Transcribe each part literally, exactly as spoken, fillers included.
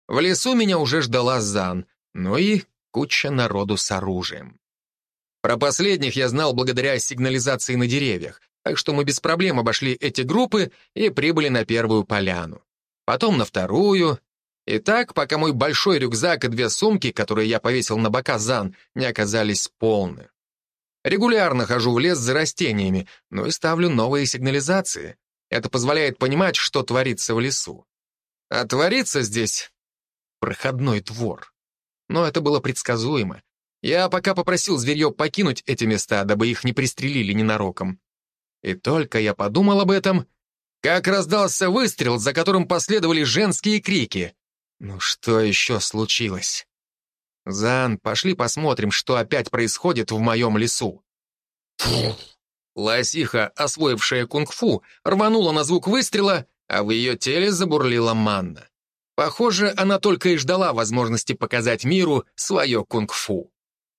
В лесу меня уже ждала Зан, ну и куча народу с оружием. Про последних я знал благодаря сигнализации на деревьях, так что мы без проблем обошли эти группы и прибыли на первую поляну. Потом на вторую. И так, пока мой большой рюкзак и две сумки, которые я повесил на бока Зан, не оказались полны. Регулярно хожу в лес за растениями, но и ставлю новые сигнализации. Это позволяет понимать, что творится в лесу. А творится здесь проходной двор. Но это было предсказуемо. Я пока попросил зверье покинуть эти места, дабы их не пристрелили ненароком. И только я подумал об этом, как раздался выстрел, за которым последовали женские крики. Ну что еще случилось? Зан, пошли посмотрим, что опять происходит в моем лесу. Лосиха, освоившая кунг-фу, рванула на звук выстрела, а в ее теле забурлила манна. Похоже, она только и ждала возможности показать миру свое кунг-фу.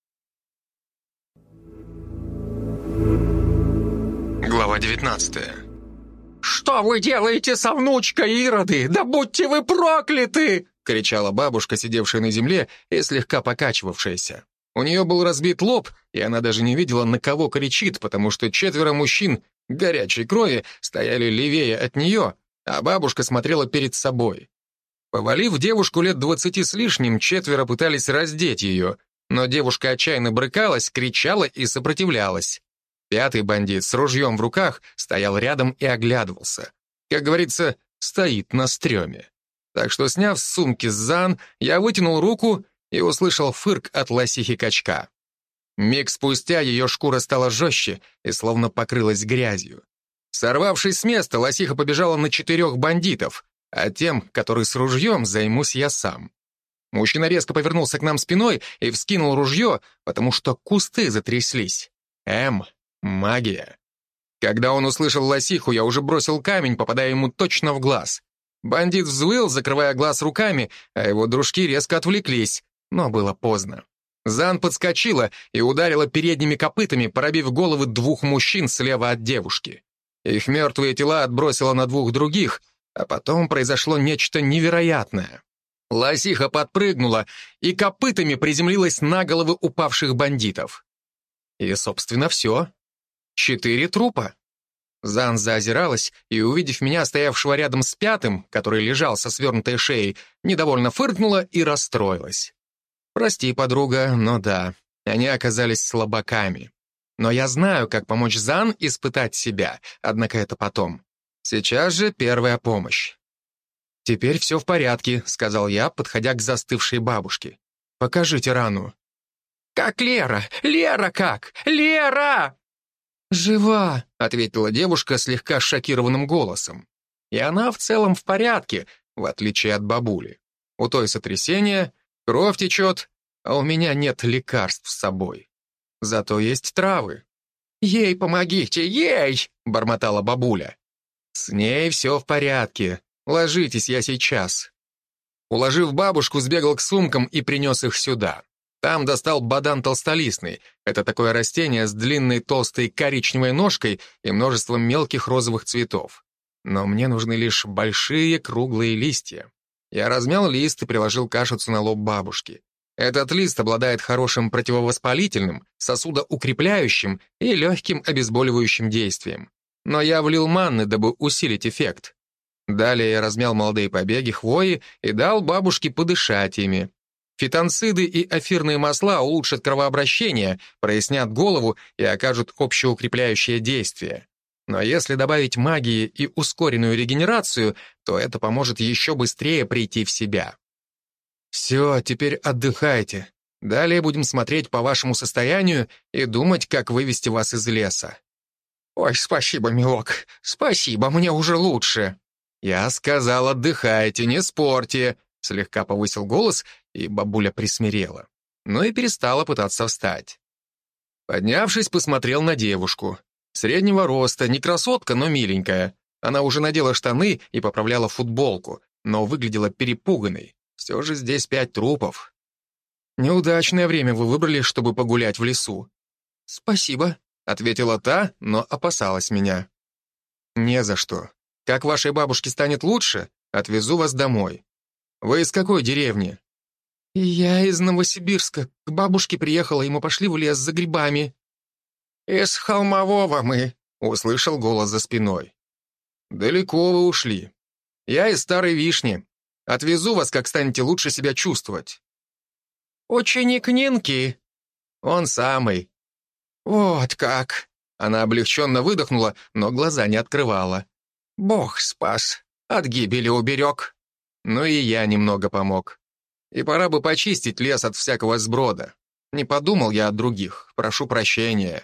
Глава девятнадцатая. «Что вы делаете со внучкой, ироды? Да будьте вы прокляты!» — кричала бабушка, сидевшая на земле и слегка покачивавшаяся. У нее был разбит лоб, и она даже не видела, на кого кричит, потому что четверо мужчин горячей крови стояли левее от нее, а бабушка смотрела перед собой. Повалив девушку лет двадцати с лишним, четверо пытались раздеть ее, но девушка отчаянно брыкалась, кричала и сопротивлялась. Пятый бандит с ружьем в руках стоял рядом и оглядывался. Как говорится, стоит на стреме. Так что, сняв с сумки Зан, я вытянул руку и услышал фырк от лосихи-качка. Миг спустя ее шкура стала жестче и словно покрылась грязью. Сорвавшись с места, лосиха побежала на четырех бандитов, а тем, который с ружьем, займусь я сам. Мужчина резко повернулся к нам спиной и вскинул ружье, потому что кусты затряслись. Эм... Магия. Когда он услышал лосиху, я уже бросил камень, попадая ему точно в глаз. Бандит взвыл, закрывая глаз руками, а его дружки резко отвлеклись, но было поздно. Зан подскочила и ударила передними копытами, пробив головы двух мужчин слева от девушки. Их мертвые тела отбросило на двух других, а потом произошло нечто невероятное. Лосиха подпрыгнула и копытами приземлилась на головы упавших бандитов. И, собственно, все. Четыре трупа. Зан заозиралась и, увидев меня, стоявшего рядом с пятым, который лежал со свернутой шеей, недовольно фыркнула и расстроилась. «Прости, подруга, но да, они оказались слабаками. Но я знаю, как помочь Зан испытать себя, однако это потом. Сейчас же первая помощь». «Теперь все в порядке», — сказал я, подходя к застывшей бабушке. «Покажите рану». «Как Лера? Лера как? Лера!» «Жива», — ответила девушка слегка шокированным голосом. И она в целом в порядке, в отличие от бабули. У той сотрясение, кровь течет, а у меня нет лекарств с собой. Зато есть травы. «Ей помогите, ей!» — бормотала бабуля. «С ней все в порядке. Ложитесь, я сейчас». Уложив бабушку, сбегал к сумкам и принес их сюда. Там достал бадан толстолистный. Это такое растение с длинной толстой коричневой ножкой и множеством мелких розовых цветов. Но мне нужны лишь большие круглые листья. Я размял лист и приложил кашицу на лоб бабушки. Этот лист обладает хорошим противовоспалительным, сосудоукрепляющим и легким обезболивающим действием. Но я влил манны, дабы усилить эффект. Далее я размял молодые побеги хвои и дал бабушке подышать ими. Фитонциды и эфирные масла улучшат кровообращение, прояснят голову и окажут общеукрепляющее действие. Но если добавить магии и ускоренную регенерацию, то это поможет еще быстрее прийти в себя. Все, теперь отдыхайте. Далее будем смотреть по вашему состоянию и думать, как вывести вас из леса. «Ой, спасибо, милок, спасибо, мне уже лучше». «Я сказал, отдыхайте, не спорьте», — слегка повысил голос, и бабуля присмирела, но и перестала пытаться встать. Поднявшись, посмотрел на девушку. Среднего роста, не красотка, но миленькая. Она уже надела штаны и поправляла футболку, но выглядела перепуганной. Все же здесь пять трупов. Неудачное время вы выбрали, чтобы погулять в лесу. «Спасибо», — ответила та, но опасалась меня. «Не за что. Как вашей бабушке станет лучше, отвезу вас домой». Вы из какой деревни?» «Я из Новосибирска. К бабушке приехала, и мы пошли в лес за грибами». «Из Холмового мы», — услышал голос за спиной. «Далеко вы ушли. Я из Старой Вишни. Отвезу вас, как станете лучше себя чувствовать». «Ученик Нинки?» «Он самый». «Вот как!» Она облегченно выдохнула, но глаза не открывала. «Бог спас, от гибели уберег». Ну и я немного помог. И пора бы почистить лес от всякого сброда. Не подумал я о других, прошу прощения.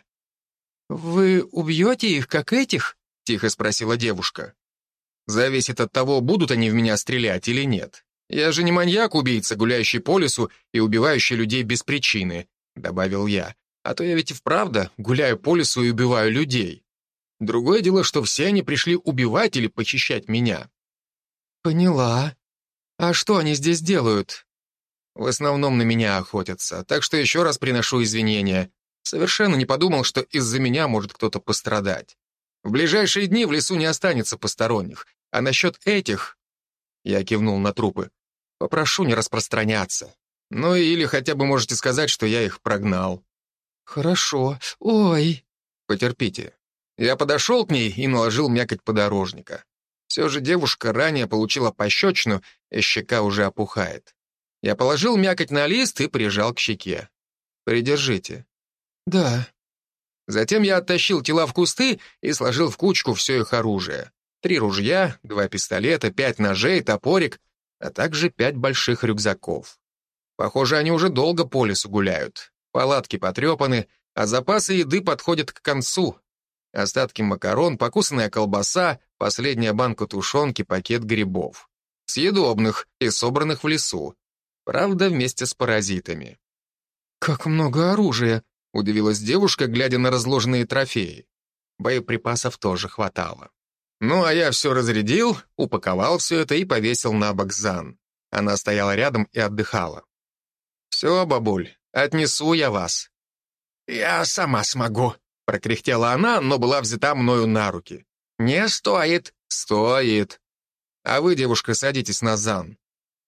«Вы убьете их, как этих?» — тихо спросила девушка. «Зависит от того, будут они в меня стрелять или нет. Я же не маньяк-убийца, гуляющий по лесу и убивающий людей без причины», — добавил я. «А то я ведь и вправду гуляю по лесу и убиваю людей. Другое дело, что все они пришли убивать или похищать меня». «Поняла. А что они здесь делают?» «В основном на меня охотятся, так что еще раз приношу извинения. Совершенно не подумал, что из-за меня может кто-то пострадать. В ближайшие дни в лесу не останется посторонних. А насчет этих...» Я кивнул на трупы. «Попрошу не распространяться. Ну или хотя бы можете сказать, что я их прогнал». «Хорошо. Ой...» «Потерпите». Я подошел к ней и наложил мякоть подорожника. Все же девушка ранее получила пощечину, и щека уже опухает. Я положил мякоть на лист и прижал к щеке. «Придержите». «Да». Затем я оттащил тела в кусты и сложил в кучку все их оружие. Три ружья, два пистолета, пять ножей, топорик, а также пять больших рюкзаков. Похоже, они уже долго по лесу гуляют. Палатки потрепаны, а запасы еды подходят к концу. Остатки макарон, покусанная колбаса, последняя банка тушенки, пакет грибов. Съедобных и собранных в лесу. Правда, вместе с паразитами. «Как много оружия!» — удивилась девушка, глядя на разложенные трофеи. Боеприпасов тоже хватало. Ну, а я все разрядил, упаковал все это и повесил на бок Зан. Она стояла рядом и отдыхала. «Все, бабуль, отнесу я вас». «Я сама смогу», — прокряхтела она, но была взята мною на руки. «Не стоит». «Стоит. А вы, девушка, садитесь на Зан».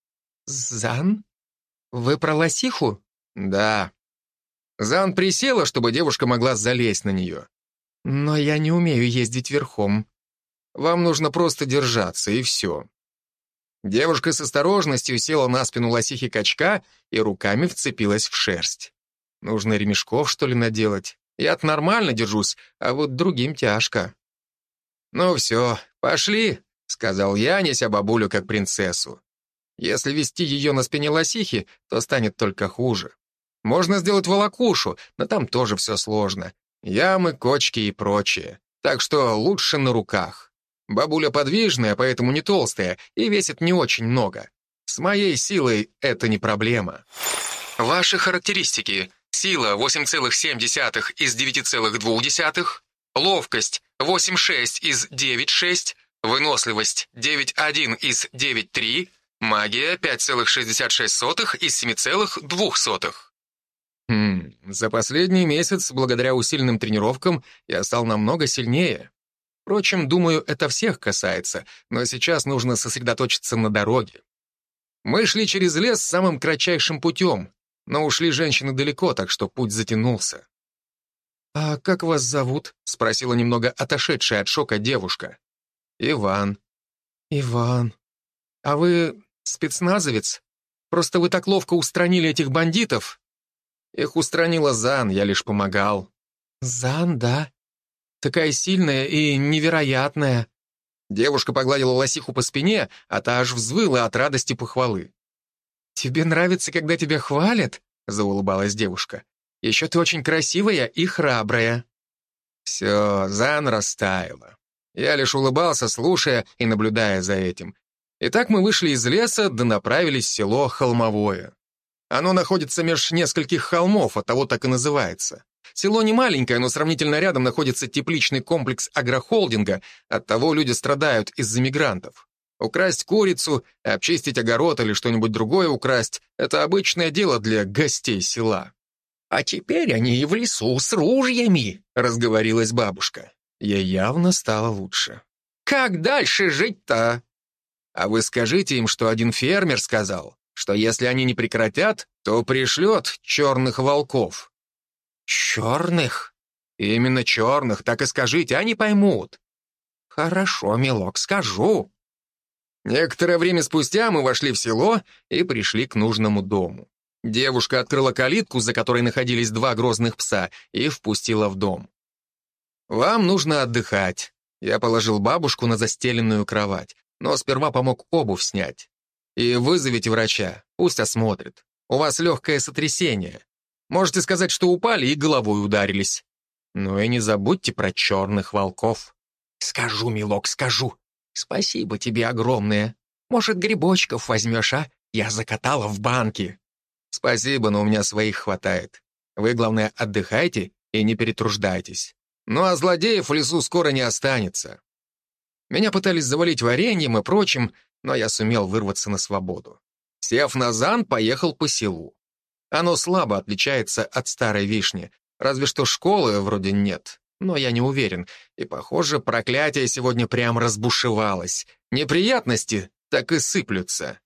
«Зан? Вы про лосиху?» «Да». Зан присела, чтобы девушка могла залезть на нее. «Но я не умею ездить верхом». «Вам нужно просто держаться, и все». Девушка с осторожностью села на спину лосихи-качка и руками вцепилась в шерсть. Нужно ремешков, что ли, наделать? Я-то нормально держусь, а вот другим тяжко. «Ну все, пошли», — сказал я, неся бабулю как принцессу. Если вести ее на спине лосихи, то станет только хуже. Можно сделать волокушу, но там тоже все сложно. Ямы, кочки и прочее. Так что лучше на руках. Бабуля подвижная, поэтому не толстая, и весит не очень много. С моей силой это не проблема. Ваши характеристики. Сила восемь целых семь десятых из девять целых два десятых. Ловкость восемь целых шесть из девять целых шесть. Выносливость девять целых один из девять целых три. Магия пять целых шестьдесят шесть сотых из семь целых два сотых. Хм, за последний месяц, благодаря усиленным тренировкам, я стал намного сильнее. Впрочем, думаю, это всех касается, но сейчас нужно сосредоточиться на дороге. Мы шли через лес самым кратчайшим путем, но ушли женщины далеко, так что путь затянулся. «А как вас зовут?» — спросила немного отошедшая от шока девушка. «Иван». «Иван. А вы спецназовец? Просто вы так ловко устранили этих бандитов». Их устранила Зан, я лишь помогал. «Зан, да? Такая сильная и невероятная». Девушка погладила лосиху по спине, а та аж взвыла от радости похвалы. «Тебе нравится, когда тебя хвалят?» — заулыбалась девушка. «Еще ты очень красивая и храбрая». Все, Зан растаяла. Я лишь улыбался, слушая и наблюдая за этим. Итак, мы вышли из леса, да направились в село Холмовое. Оно находится меж нескольких холмов, оттого так и называется. Село не маленькое, но сравнительно рядом находится тепличный комплекс агрохолдинга, оттого люди страдают из-за мигрантов. Украсть курицу, обчистить огород или что-нибудь другое украсть — это обычное дело для гостей села. «А теперь они и в лесу с ружьями», — разговорилась бабушка. Ей явно стало лучше. «Как дальше жить-то?» А вы скажите им, что один фермер сказал, что если они не прекратят, то пришлет черных волков». «Черных?» «Именно черных, так и скажите, они поймут». «Хорошо, милок, скажу». Некоторое время спустя мы вошли в село и пришли к нужному дому. Девушка открыла калитку, за которой находились два грозных пса, и впустила в дом. «Вам нужно отдыхать». Я положил бабушку на застеленную кровать, но сперва помог обувь снять. «И вызовите врача, пусть осмотрит. У вас легкое сотрясение. Можете сказать, что упали и головой ударились. Ну и не забудьте про черных волков». «Скажу, милок, скажу. Спасибо тебе огромное. Может, грибочков возьмешь, а? Я закатала в банке». «Спасибо, но у меня своих хватает. Вы, главное, отдыхайте и не перетруждайтесь. Ну а злодеев в лесу скоро не останется». Меня пытались завалить вареньем и прочим, но я сумел вырваться на свободу. Сев на зан, поехал по селу. Оно слабо отличается от старой вишни, разве что школы вроде нет, но я не уверен, и, похоже, проклятие сегодня прям разбушевалось. Неприятности так и сыплются.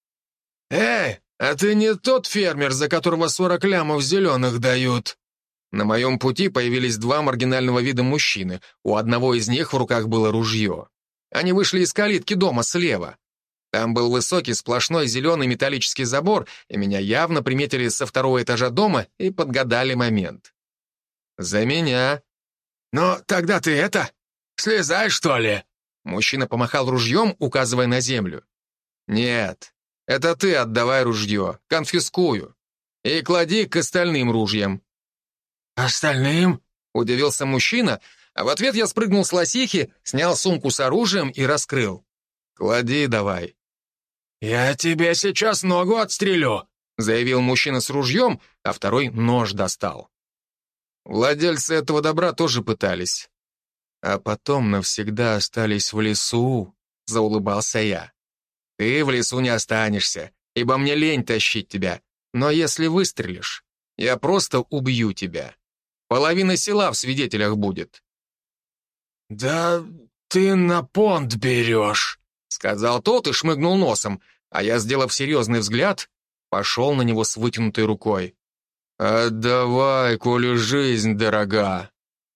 «Эй, а ты не тот фермер, за которого сорок лямов зеленых дают?» На моем пути появились два маргинального вида мужчины. У одного из них в руках было ружье. Они вышли из калитки дома слева. Там был высокий сплошной зеленый металлический забор, и меня явно приметили со второго этажа дома и подгадали момент. «За меня». «Ну, тогда ты это, слезай, что ли?» Мужчина помахал ружьем, указывая на землю. «Нет, это ты отдавай ружье, конфискую. И клади к остальным ружьям». «Остальным?» — удивился мужчина, а в ответ я спрыгнул с лосихи, снял сумку с оружием и раскрыл. «Клади давай». «Я тебе сейчас ногу отстрелю», — заявил мужчина с ружьем, а второй нож достал. Владельцы этого добра тоже пытались. А потом навсегда остались в лесу, — заулыбался я. Ты в лесу не останешься, ибо мне лень тащить тебя, но если выстрелишь, я просто убью тебя. Половина села в свидетелях будет». «Да ты на понт берешь», — сказал тот и шмыгнул носом, а я, сделав серьезный взгляд, пошел на него с вытянутой рукой. «Отдавай, коли жизнь дорога».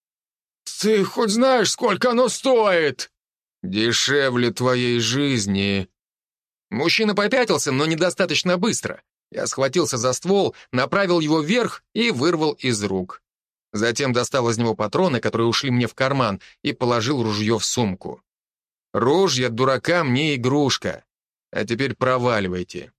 «Ты хоть знаешь, сколько оно стоит?» «Дешевле твоей жизни». Мужчина попятился, но недостаточно быстро. Я схватился за ствол, направил его вверх и вырвал из рук. Затем достал из него патроны, которые ушли мне в карман, и положил ружье в сумку. Ружья дуракам не игрушка. А теперь проваливайте.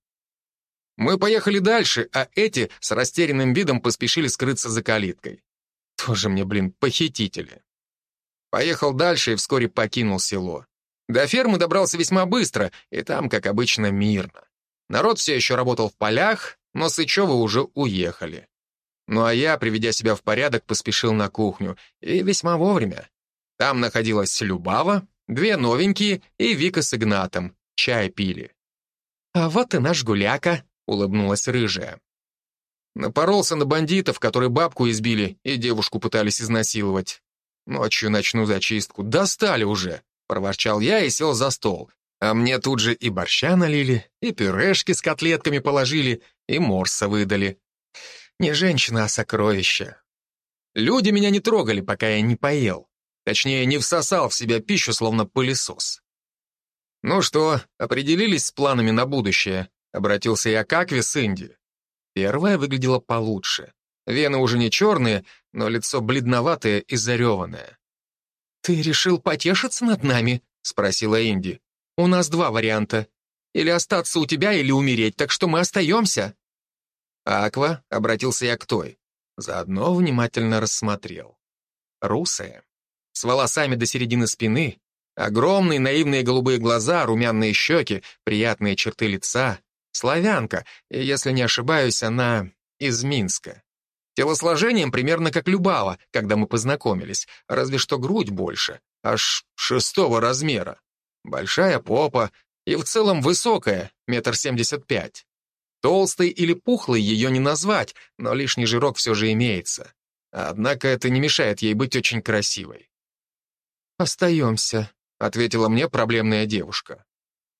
Мы поехали дальше, а эти с растерянным видом поспешили скрыться за калиткой. Тоже мне, блин, похитители. Поехал дальше и вскоре покинул село. До фермы добрался весьма быстро, и там, как обычно, мирно. Народ все еще работал в полях, но Сычевы уже уехали. Ну а я, приведя себя в порядок, поспешил на кухню, и весьма вовремя. Там находилась Любава, две новенькие и Вика с Игнатом. Чай пили. «А вот и наш гуляка», — улыбнулась рыжая. Напоролся на бандитов, которые бабку избили и девушку пытались изнасиловать. «Ночью начну зачистку. Достали уже», — проворчал я и сел за стол. А мне тут же и борща налили, и пюрешки с котлетками положили, и морса выдали. Не женщина, а сокровище. Люди меня не трогали, пока я не поел. Точнее, не всосал в себя пищу, словно пылесос. «Ну что, определились с планами на будущее?» — обратился я к Акве с Инди. Первая выглядела получше. Вены уже не черные, но лицо бледноватое и зареванное. «Ты решил потешиться над нами?» — спросила Инди. «У нас два варианта. Или остаться у тебя, или умереть, так что мы остаемся». «Аква», — обратился я к той. Заодно внимательно рассмотрел. Русая, с волосами до середины спины, огромные наивные голубые глаза, румяные щеки, приятные черты лица. Славянка, и, если не ошибаюсь, она из Минска. Телосложением примерно как Любава, когда мы познакомились, разве что грудь больше, аж шестого размера. Большая попа и в целом высокая, метр семьдесят пять. Толстой или пухлой ее не назвать, но лишний жирок все же имеется. Однако это не мешает ей быть очень красивой. «Остаемся», — ответила мне проблемная девушка.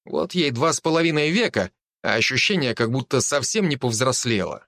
Вот ей два с половиной века, а ощущение, как будто совсем не повзрослела.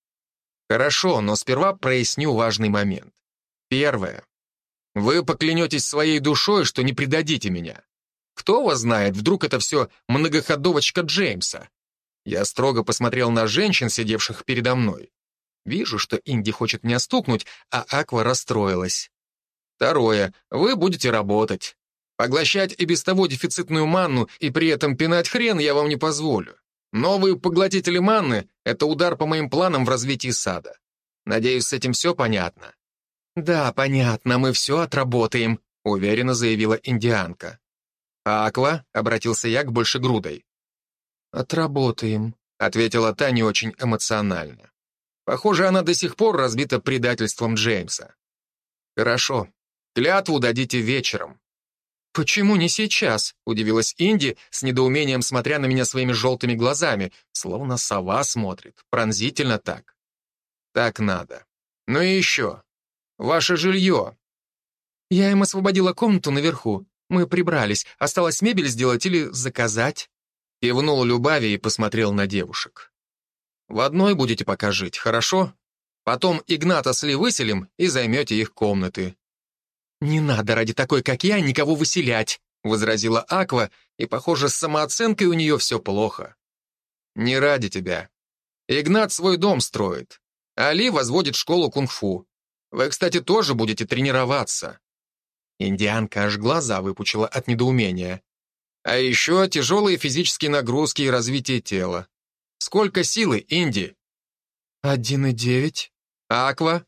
Хорошо, но сперва проясню важный момент. Первое. Вы поклянетесь своей душой, что не предадите меня. Кто вас знает, вдруг это все многоходовочка Джеймса? Я строго посмотрел на женщин, сидевших передо мной. Вижу, что Инди хочет меня стукнуть, а Аква расстроилась. Второе. Вы будете работать. Поглощать и без того дефицитную манну и при этом пинать хрен я вам не позволю. Новые поглотители манны — это удар по моим планам в развитии сада. Надеюсь, с этим все понятно? Да, понятно, мы все отработаем, уверенно заявила индианка. Аква, обратился я к большегрудой. Отработаем, ответила та не очень эмоционально. Похоже, она до сих пор разбита предательством Джеймса. Хорошо, клятву дадите вечером. «Почему не сейчас?» — удивилась Инди, с недоумением смотря на меня своими желтыми глазами, словно сова смотрит, пронзительно так. «Так надо. Ну и еще. Ваше жилье». «Я им освободила комнату наверху. Мы прибрались. Осталось мебель сделать или заказать?» Кивнул Любави и посмотрел на девушек. «В одной будете пока жить, хорошо? Потом Игната с Ли выселим и займете их комнаты». «Не надо ради такой, как я, никого выселять», — возразила Аква, и, похоже, с самооценкой у нее все плохо. «Не ради тебя. Игнат свой дом строит, а Ли возводит школу кунг-фу. Вы, кстати, тоже будете тренироваться». Индианка аж глаза выпучила от недоумения. «А еще тяжелые физические нагрузки и развитие тела. Сколько силы, Инди?» «Один и девять». «Аква?»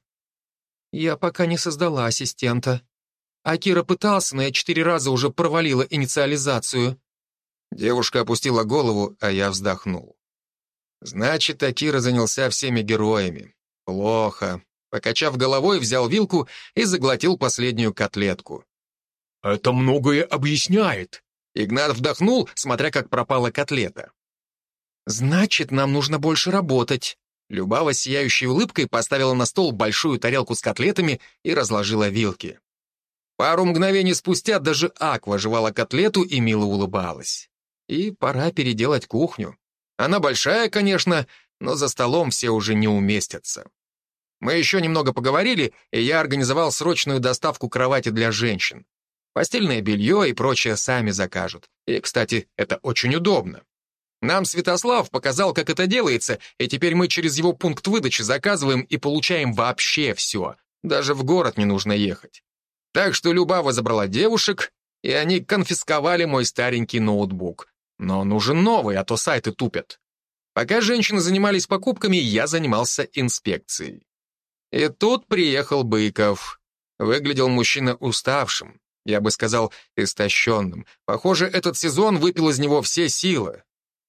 «Я пока не создала ассистента. Акира пытался, но я четыре раза уже провалила инициализацию». Девушка опустила голову, а я вздохнул. Значит, Акира занялся всеми героями. Плохо. Покачав головой, взял вилку и заглотил последнюю котлетку. «Это многое объясняет». Игнат вдохнул, смотря как пропала котлета. «Значит, нам нужно больше работать». Любава сияющей улыбкой поставила на стол большую тарелку с котлетами и разложила вилки. Пару мгновений спустя даже Аква жевала котлету и мило улыбалась. И пора переделать кухню. Она большая, конечно, но за столом все уже не уместятся. Мы еще немного поговорили, и я организовал срочную доставку кровати для женщин. Постельное белье и прочее сами закажут. И, кстати, это очень удобно. Нам Святослав показал, как это делается, и теперь мы через его пункт выдачи заказываем и получаем вообще все. Даже в город не нужно ехать. Так что Любава забрала девушек, и они конфисковали мой старенький ноутбук. Но нужен новый, а то сайты тупят. Пока женщины занимались покупками, я занимался инспекцией. И тут приехал Быков. Выглядел мужчина уставшим, я бы сказал, истощенным. Похоже, этот сезон выпил из него все силы.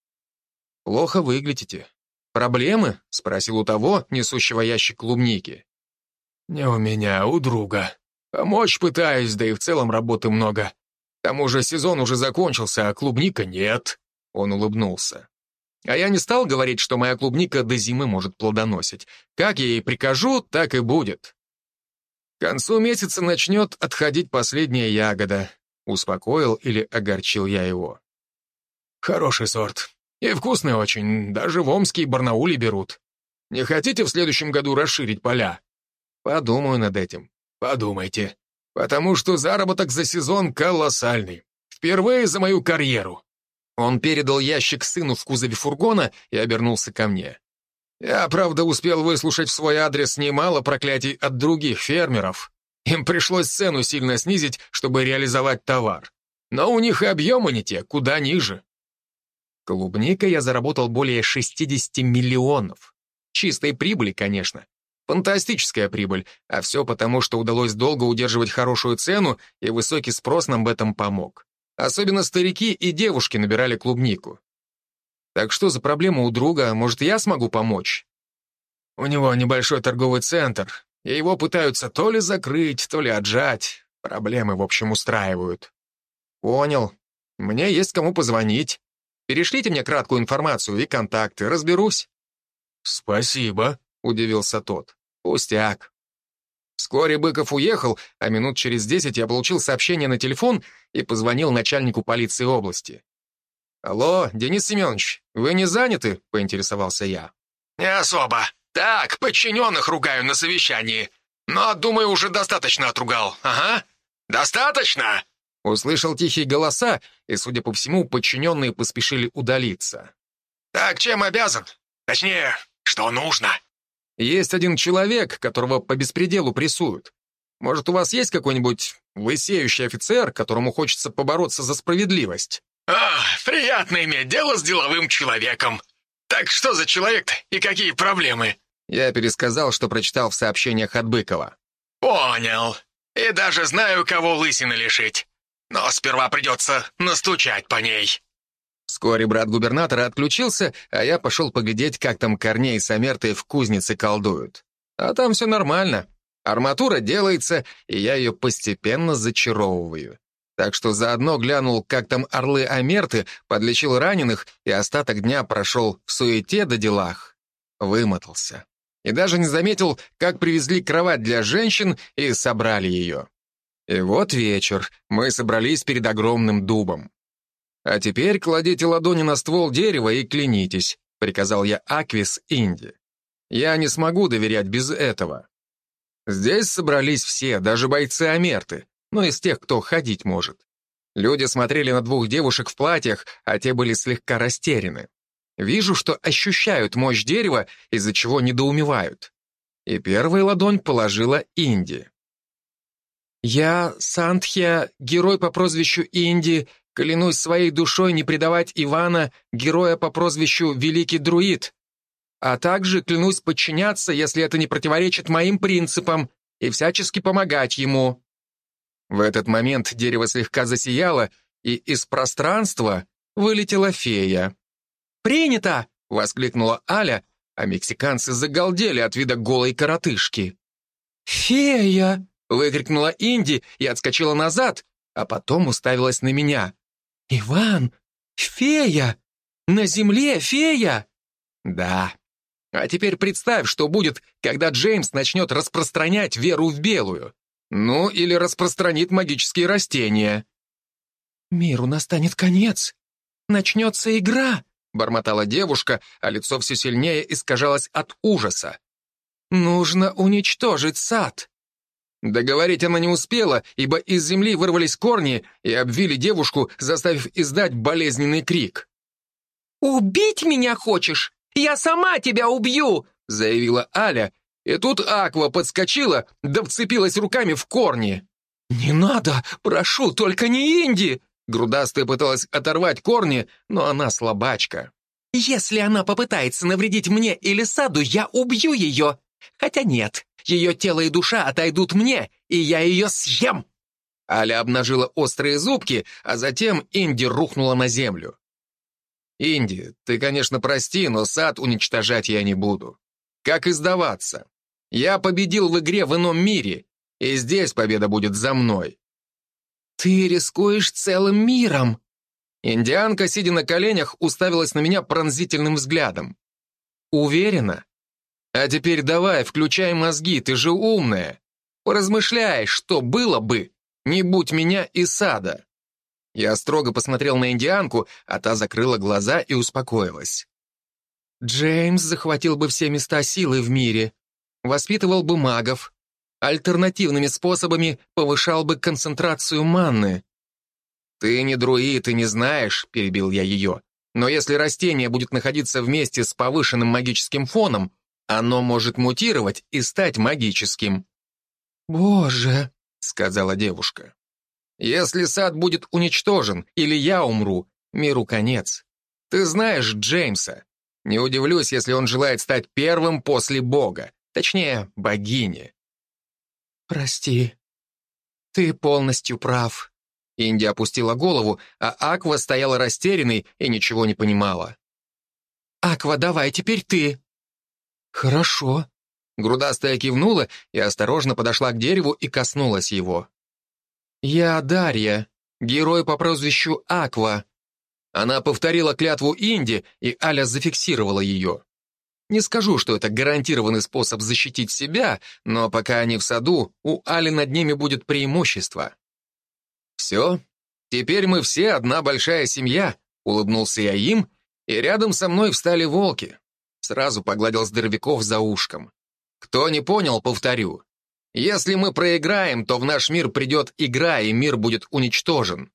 «Плохо выглядите. Проблемы?» — спросил у того, несущего ящик клубники. «Не у меня, а у друга. Помочь пытаюсь, да и в целом работы много. К тому же сезон уже закончился, а клубника нет». Он улыбнулся. А я не стал говорить, что моя клубника до зимы может плодоносить. Как я ей прикажу, так и будет. К концу месяца начнет отходить последняя ягода. Успокоил или огорчил я его. «Хороший сорт. И вкусный очень, даже в Омске и Барнауле берут. Не хотите в следующем году расширить поля?» «Подумаю над этим». «Подумайте, потому что заработок за сезон колоссальный. Впервые за мою карьеру». Он передал ящик сыну в кузове фургона и обернулся ко мне. «Я, правда, успел выслушать в свой адрес немало проклятий от других фермеров. Им пришлось цену сильно снизить, чтобы реализовать товар. Но у них и объемы не те, куда ниже». Клубникой я заработал более шестьдесят миллионов. Чистой прибыли, конечно. Фантастическая прибыль, а все потому, что удалось долго удерживать хорошую цену, и высокий спрос нам в этом помог. Особенно старики и девушки набирали клубнику. Так что за проблема у друга? Может, я смогу помочь? У него небольшой торговый центр, и его пытаются то ли закрыть, то ли отжать. Проблемы, в общем, устраивают. Понял. Мне есть кому позвонить. Перешлите мне краткую информацию и контакты, разберусь. Спасибо, удивился тот. Пустяк. Вскоре Быков уехал, а минут через десять я получил сообщение на телефон и позвонил начальнику полиции области. «Алло, Денис Семенович, вы не заняты?» — поинтересовался я. «Не особо. Так, подчиненных ругаю на совещании. Но, думаю, уже достаточно отругал. Ага. Достаточно?» Услышал тихие голоса, и, судя по всему, подчиненные поспешили удалиться. «Так, чем обязан? Точнее, что нужно?» «Есть один человек, которого по беспределу прессуют. Может, у вас есть какой-нибудь лысеющий офицер, которому хочется побороться за справедливость?» «А, приятно иметь дело с деловым человеком. Так что за человек-то и какие проблемы?» Я пересказал, что прочитал в сообщениях от Быкова. «Понял. И даже знаю, кого лысины лишить. Но сперва придется настучать по ней». Вскоре брат губернатора отключился, а я пошел поглядеть, как там Корней с Амертой в кузнице колдуют. А там все нормально. Арматура делается, и я ее постепенно зачаровываю. Так что заодно глянул, как там орлы Амерты, подлечил раненых, и остаток дня прошел в суете да делах. Вымотался. И даже не заметил, как привезли кровать для женщин и собрали ее. И вот вечер. Мы собрались перед огромным дубом. «А теперь кладите ладони на ствол дерева и клянитесь», — приказал я Аквис Инди. «Я не смогу доверять без этого». Здесь собрались все, даже бойцы Амерты, но из тех, кто ходить может. Люди смотрели на двух девушек в платьях, а те были слегка растеряны. Вижу, что ощущают мощь дерева, из-за чего недоумевают. И первая ладонь положила Инди. «Я, Сантхья, герой по прозвищу Инди, клянусь своей душой не предавать Ивана, героя по прозвищу Великий Друид. А также клянусь подчиняться, если это не противоречит моим принципам, и всячески помогать ему». В этот момент дерево слегка засияло, и из пространства вылетела фея. «Принято!» — воскликнула Аля, а мексиканцы загалдели от вида голой коротышки. «Фея!» — выкрикнула Инди и отскочила назад, а потом уставилась на меня. «Иван, фея! На земле фея!» «Да. А теперь представь, что будет, когда Джеймс начнет распространять веру в белую. Ну, или распространит магические растения». «Миру настанет конец. Начнется игра», — бормотала девушка, а лицо все сильнее искажалось от ужаса. «Нужно уничтожить сад». Договорить она не успела, ибо из земли вырвались корни и обвили девушку, заставив издать болезненный крик. «Убить меня хочешь? Я сама тебя убью!» — заявила Аля, и тут Аква подскочила, да вцепилась руками в корни. «Не надо, прошу, только не Инди!» Грудастая пыталась оторвать корни, но она слабачка. «Если она попытается навредить мне или саду, я убью ее. Хотя нет, ее тело и душа отойдут мне, и я ее съем!» Аля обнажила острые зубки, а затем Инди рухнула на землю. «Инди, ты, конечно, прости, но сад уничтожать я не буду. Как и сдаваться? Я победил в игре в ином мире, и здесь победа будет за мной». «Ты рискуешь целым миром!» Индианка, сидя на коленях, уставилась на меня пронзительным взглядом. «Уверена? А теперь давай, включай мозги, ты же умная. Поразмышляй, что было бы, не будь меня и сада». Я строго посмотрел на индианку, а та закрыла глаза и успокоилась. «Джеймс захватил бы все места силы в мире, воспитывал бы магов, альтернативными способами повышал бы концентрацию манны». «Ты не друид и не знаешь», — перебил я ее, «но если растение будет находиться вместе с повышенным магическим фоном, оно может мутировать и стать магическим». «Боже», — сказала девушка. «Если сад будет уничтожен, или я умру, миру конец. Ты знаешь Джеймса. Не удивлюсь, если он желает стать первым после Бога, точнее, богини». «Прости, ты полностью прав». Инди опустила голову, а Аква стояла растерянной и ничего не понимала. «Аква, давай теперь ты». «Хорошо». Грудастая кивнула и осторожно подошла к дереву и коснулась его. «Я Дарья, герой по прозвищу Аква». Она повторила клятву Инди, и Аля зафиксировала ее. Не скажу, что это гарантированный способ защитить себя, но пока они в саду, у Али над ними будет преимущество. «Все, теперь мы все одна большая семья», Улыбнулся я им, и рядом со мной встали волки. Сразу погладил здоровяков за ушком. Кто не понял, повторю. Если мы проиграем, то в наш мир придет игра, и мир будет уничтожен.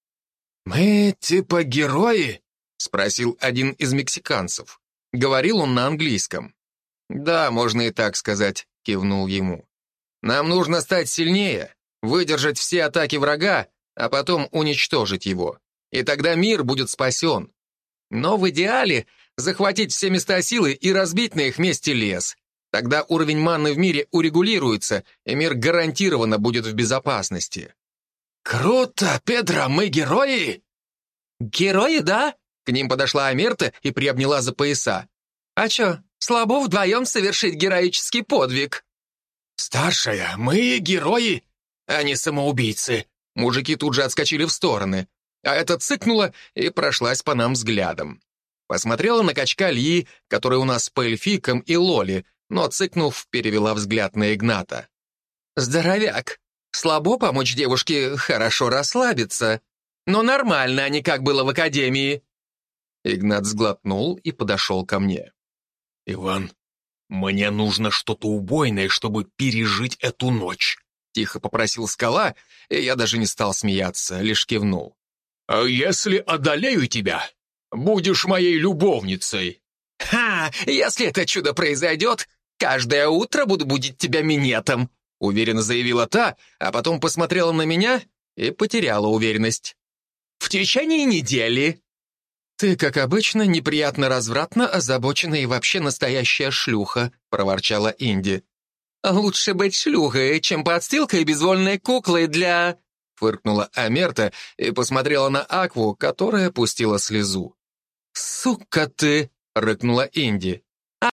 «Мы типа герои?» — спросил один из мексиканцев. Говорил он на английском. «Да, можно и так сказать», — кивнул ему. «Нам нужно стать сильнее, выдержать все атаки врага, а потом уничтожить его. И тогда мир будет спасен. Но в идеале захватить все места силы и разбить на их месте лес. Тогда уровень манны в мире урегулируется, и мир гарантированно будет в безопасности». «Круто, Педро, мы герои?» «Герои, да?» К ним подошла Амерта и приобняла за пояса. «А чё, слабо вдвоем совершить героический подвиг?» «Старшая, мы герои, а не самоубийцы». Мужики тут же отскочили в стороны, а эта цыкнула и прошлась по нам взглядом. Посмотрела на качка Льи, который у нас по эльфикам, и Лоли, но, цыкнув, перевела взгляд на Игната. «Здоровяк, слабо помочь девушке хорошо расслабиться, но нормально, а не как было в академии». Игнат сглотнул и подошел ко мне. «Иван, мне нужно что-то убойное, чтобы пережить эту ночь», тихо попросил Скала, и я даже не стал смеяться, лишь кивнул. «А если одолею тебя, будешь моей любовницей?» «Ха! Если это чудо произойдет, каждое утро буду будить тебя минетом», уверенно заявила та, а потом посмотрела на меня и потеряла уверенность. «В течение недели». «Ты, как обычно, неприятно развратно, озабоченная и вообще настоящая шлюха», проворчала Инди. «Лучше быть шлюхой, чем подстилкой и безвольной куклой для...» фыркнула Амерта и посмотрела на Акву, которая пустила слезу. «Сука ты!» — рыкнула Инди.